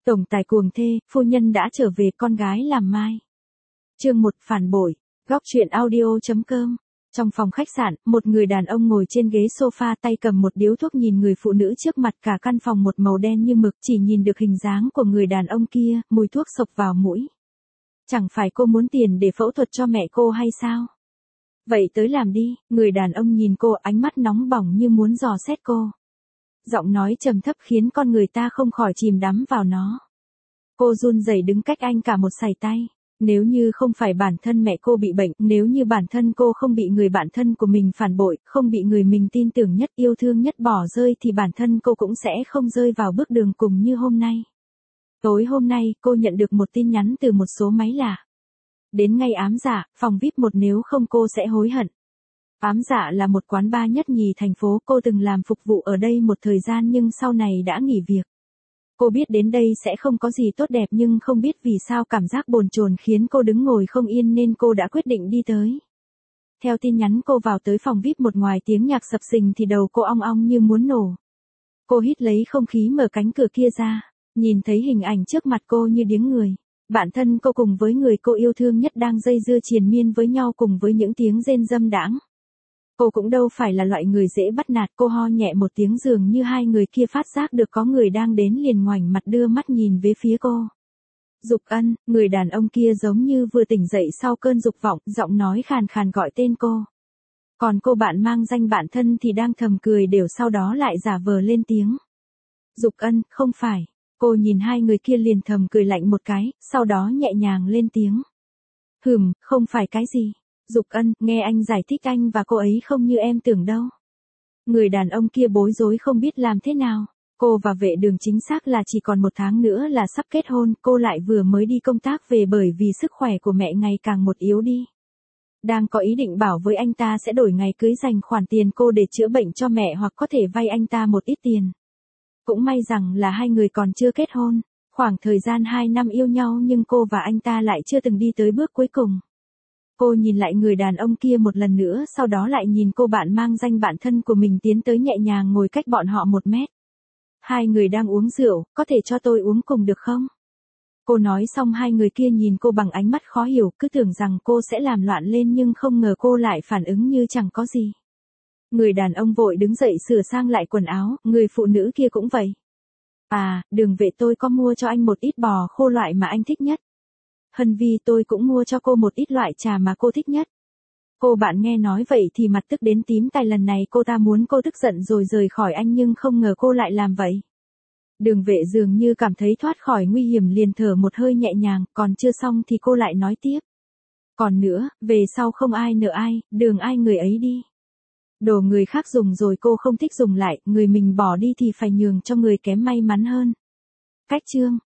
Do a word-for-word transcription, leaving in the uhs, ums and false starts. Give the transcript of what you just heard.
Tổng tài cuồng thê, phu nhân đã trở về, con gái làm mai. Chương một, phản bội. Góc truyện audio chấm com. Trong phòng khách sạn, một người đàn ông ngồi trên ghế sofa tay cầm một điếu thuốc nhìn người phụ nữ trước mặt, cả căn phòng một màu đen như mực, chỉ nhìn được hình dáng của người đàn ông kia, mùi thuốc xộc vào mũi. Chẳng phải cô muốn tiền để phẫu thuật cho mẹ cô hay sao? Vậy tới làm đi, người đàn ông nhìn cô, ánh mắt nóng bỏng như muốn dò xét cô. Giọng nói trầm thấp khiến con người ta không khỏi chìm đắm vào nó. Cô run rẩy đứng cách anh cả một sải tay. Nếu như không phải bản thân mẹ cô bị bệnh, nếu như bản thân cô không bị người bạn thân của mình phản bội, không bị người mình tin tưởng nhất, yêu thương nhất bỏ rơi thì bản thân cô cũng sẽ không rơi vào bước đường cùng như hôm nay. Tối hôm nay, cô nhận được một tin nhắn từ một số máy lạ. Đến ngay ám dạ, phòng vi ai pi một, nếu không cô sẽ hối hận. Ám dạ là một quán bar nhất nhì thành phố, cô từng làm phục vụ ở đây một thời gian nhưng sau này đã nghỉ việc. Cô biết đến đây sẽ không có gì tốt đẹp nhưng không biết vì sao cảm giác bồn chồn khiến cô đứng ngồi không yên nên cô đã quyết định đi tới. Theo tin nhắn cô vào tới phòng vi ai pi một, ngoài tiếng nhạc sập sình thì đầu cô ong ong như muốn nổ. Cô hít lấy không khí mở cánh cửa kia ra, nhìn thấy hình ảnh trước mặt cô như điếng người. Bản thân cô cùng với người cô yêu thương nhất đang dây dưa triền miên với nhau cùng với những tiếng rên dâm đãng. Cô cũng đâu phải là loại người dễ bắt nạt, cô ho nhẹ một tiếng dường như hai người kia phát giác được có người đang đến liền ngoảnh mặt đưa mắt nhìn về phía cô. Dục Ân, người đàn ông kia giống như vừa tỉnh dậy sau cơn dục vọng, giọng nói khàn khàn gọi tên cô. Còn cô bạn mang danh bạn thân thì đang thầm cười đều sau đó lại giả vờ lên tiếng. Dục Ân, không phải. Cô nhìn hai người kia liền thầm cười lạnh một cái, sau đó nhẹ nhàng lên tiếng. Hừm, không phải cái gì. Dục Ân, nghe anh giải thích, anh và cô ấy không như em tưởng đâu. Người đàn ông kia bối rối không biết làm thế nào. Cô và vệ đường chính xác là chỉ còn một tháng nữa là sắp kết hôn, cô lại vừa mới đi công tác về bởi vì sức khỏe của mẹ ngày càng một yếu đi. Đang có ý định bảo với anh ta sẽ đổi ngày cưới dành khoản tiền cô để chữa bệnh cho mẹ hoặc có thể vay anh ta một ít tiền. Cũng may rằng là hai người còn chưa kết hôn, khoảng thời gian hai năm yêu nhau nhưng cô và anh ta lại chưa từng đi tới bước cuối cùng. Cô nhìn lại người đàn ông kia một lần nữa, sau đó lại nhìn cô bạn mang danh bạn thân của mình tiến tới nhẹ nhàng ngồi cách bọn họ một mét. Hai người đang uống rượu, có thể cho tôi uống cùng được không? Cô nói xong hai người kia nhìn cô bằng ánh mắt khó hiểu, cứ tưởng rằng cô sẽ làm loạn lên nhưng không ngờ cô lại phản ứng như chẳng có gì. Người đàn ông vội đứng dậy sửa sang lại quần áo, người phụ nữ kia cũng vậy. À, Đường Vệ, tôi có mua cho anh một ít bò khô loại mà anh thích nhất. Hân Vi, tôi cũng mua cho cô một ít loại trà mà cô thích nhất. Cô bạn nghe nói vậy thì mặt tức đến tím tai, lần này cô ta muốn cô tức giận rồi rời khỏi anh nhưng không ngờ cô lại làm vậy. Đường Vệ dường như cảm thấy thoát khỏi nguy hiểm liền thở một hơi nhẹ nhàng, còn chưa xong thì cô lại nói tiếp. Còn nữa, về sau không ai nợ ai, đường ai người ấy đi. Đồ người khác dùng rồi cô không thích dùng lại, người mình bỏ đi thì phải nhường cho người kém may mắn hơn. Cách chương.